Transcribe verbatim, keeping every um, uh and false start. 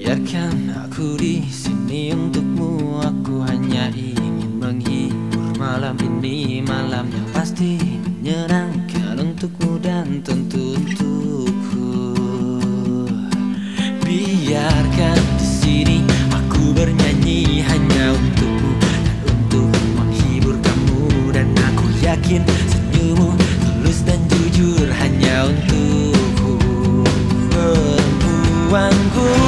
Biarkan aku di sini untukmu. Aku hanya ingin menghibur malam ini, malam yang pasti menyenangkan untukmu dan tentu untukku. Biarkan di sini aku bernyanyi hanya untukmu dan untuk menghibur kamu. Dan aku yakin senyummu tulus dan jujur hanya untukku, perempuanku.